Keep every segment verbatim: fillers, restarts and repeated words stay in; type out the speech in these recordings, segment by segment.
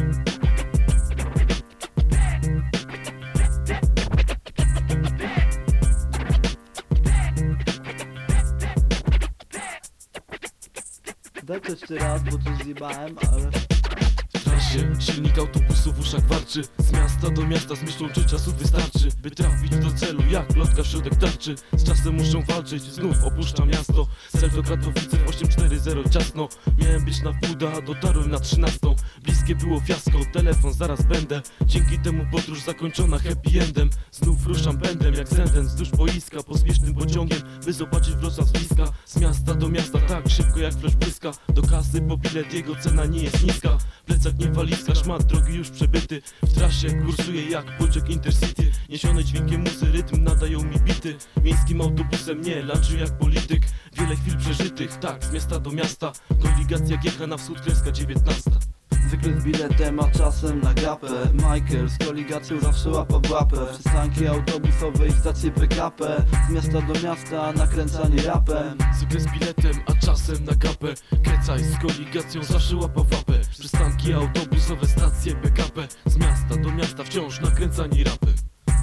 Daj to jeszcze raz, bo coś zjebałem, ale... W trasie silnik autobusu w uszach warczy. Z miasta do miasta z myślą, czy czasu wystarczy, by trafić do celu jak lotka w środek tarczy. Z czasem muszą walczyć, znów opuszczam miasto. Cel to Katowice osiem cztery zero ciasno. Miałem być na wpół, a dotarłem na trzynastą. Bliskie było fiasko, telefon zaraz będę. Dzięki temu podróż zakończona happy endem. Znów ruszam pędem jak zędem wzdłuż boiska, pospiesznym pociągiem, by zobaczyć Wrocław z bliska. Z miasta do miasta tak szybko jak flash błyska. Do kasy po bilet, jego cena nie jest niska. Plecak nie walizka, szmat drogi już przebyty. W trasie kursuję jak pociąg Intercity. Niesiony dźwiękiem muzy, rytm nadają mi bity. Miejskim autobusem nie laczy jak polityk. Wiele chwil przeżytych, tak, z miasta do miasta. Koligacja G H na wschód, kreska dziewiętnasta. Zwykle z biletem, a czasem na gapę. Michael z koligacją zawsze łapa w łapę. Przystanki autobusowe i stacje P K P. Z miasta do miasta nakręcanie rapem. Zwykle z biletem, a czasem na gapę. Kecaj z koligacją zawsze łapa w łapę. Przystanki autobusowe, stacje P K P. Z miasta do miasta wciąż nakręcani rapem.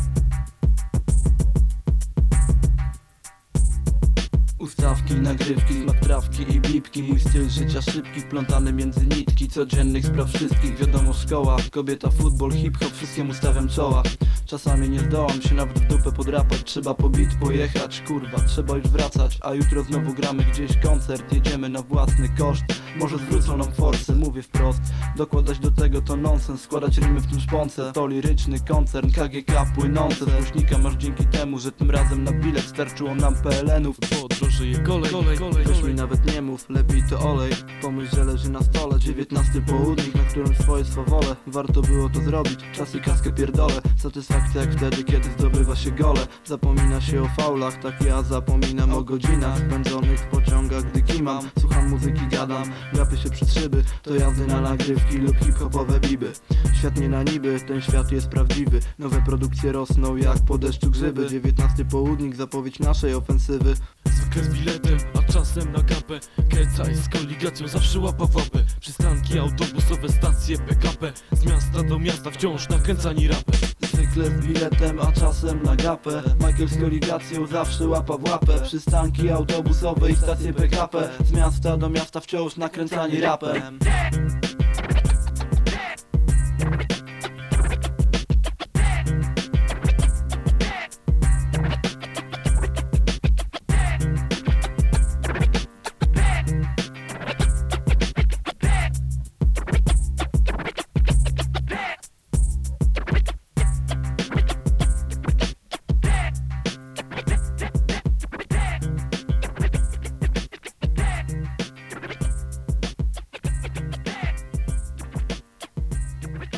Ustawki, nagrywki, smak trawki i bipki. Mój styl życia szybki, wplątany między nitki codziennych spraw wszystkich. Wiadomo, szkoła, kobieta, futbol, hip-hop, wszystkiemu stawiam czoła. Czasami nie zdołam się nawet w dupę podrapać. Trzeba po beat pojechać, kurwa, trzeba już wracać. A jutro znowu gramy gdzieś koncert. Jedziemy na własny koszt, może zwrócą nam forsę, mówię wprost. Dokładać do tego to nonsens, składać rymy w tym szponce. To liryczny koncern, K G K płynące. Z głośnika masz dzięki temu, że tym razem na bilet starczyło nam P L N ów. Podrożeje kolej, kolej, kolej, Weź mi nawet nie mów, lepiej to olej. Pomyśl, że leży na stole dziewiętnasty południk, na którym swoje swawole. Warto było to zrobić, czas i kaskę pierdolę. Satysfakcja jak wtedy, kiedy zdobywa się gole. Zapomina się o faulach, tak ja zapominam o godzinach spędzonych w pociągach, gdy kimam. Słucham muzyki, gadam, gapy się przed szyby. To jazdy na nagrywki lub hip-hopowe biby. Świat nie na niby, ten świat jest prawdziwy. Nowe produkcje rosną jak po deszczu grzyby. dziewiętnasty południk, zapowiedź naszej ofensywy. Zwykle z biletem, a czasem na gapę. Kecaj z koligacją zawsze łapa w łapę. Przystanki autobusowe, stacje P K P. Z miasta do miasta wciąż nakręcani rapem. Zwykle z biletem, a czasem na gapę. Michael z koligacją zawsze łapa w łapę. Przystanki autobusowe i stacje P K P. Z miasta do miasta wciąż nakręcani rapem.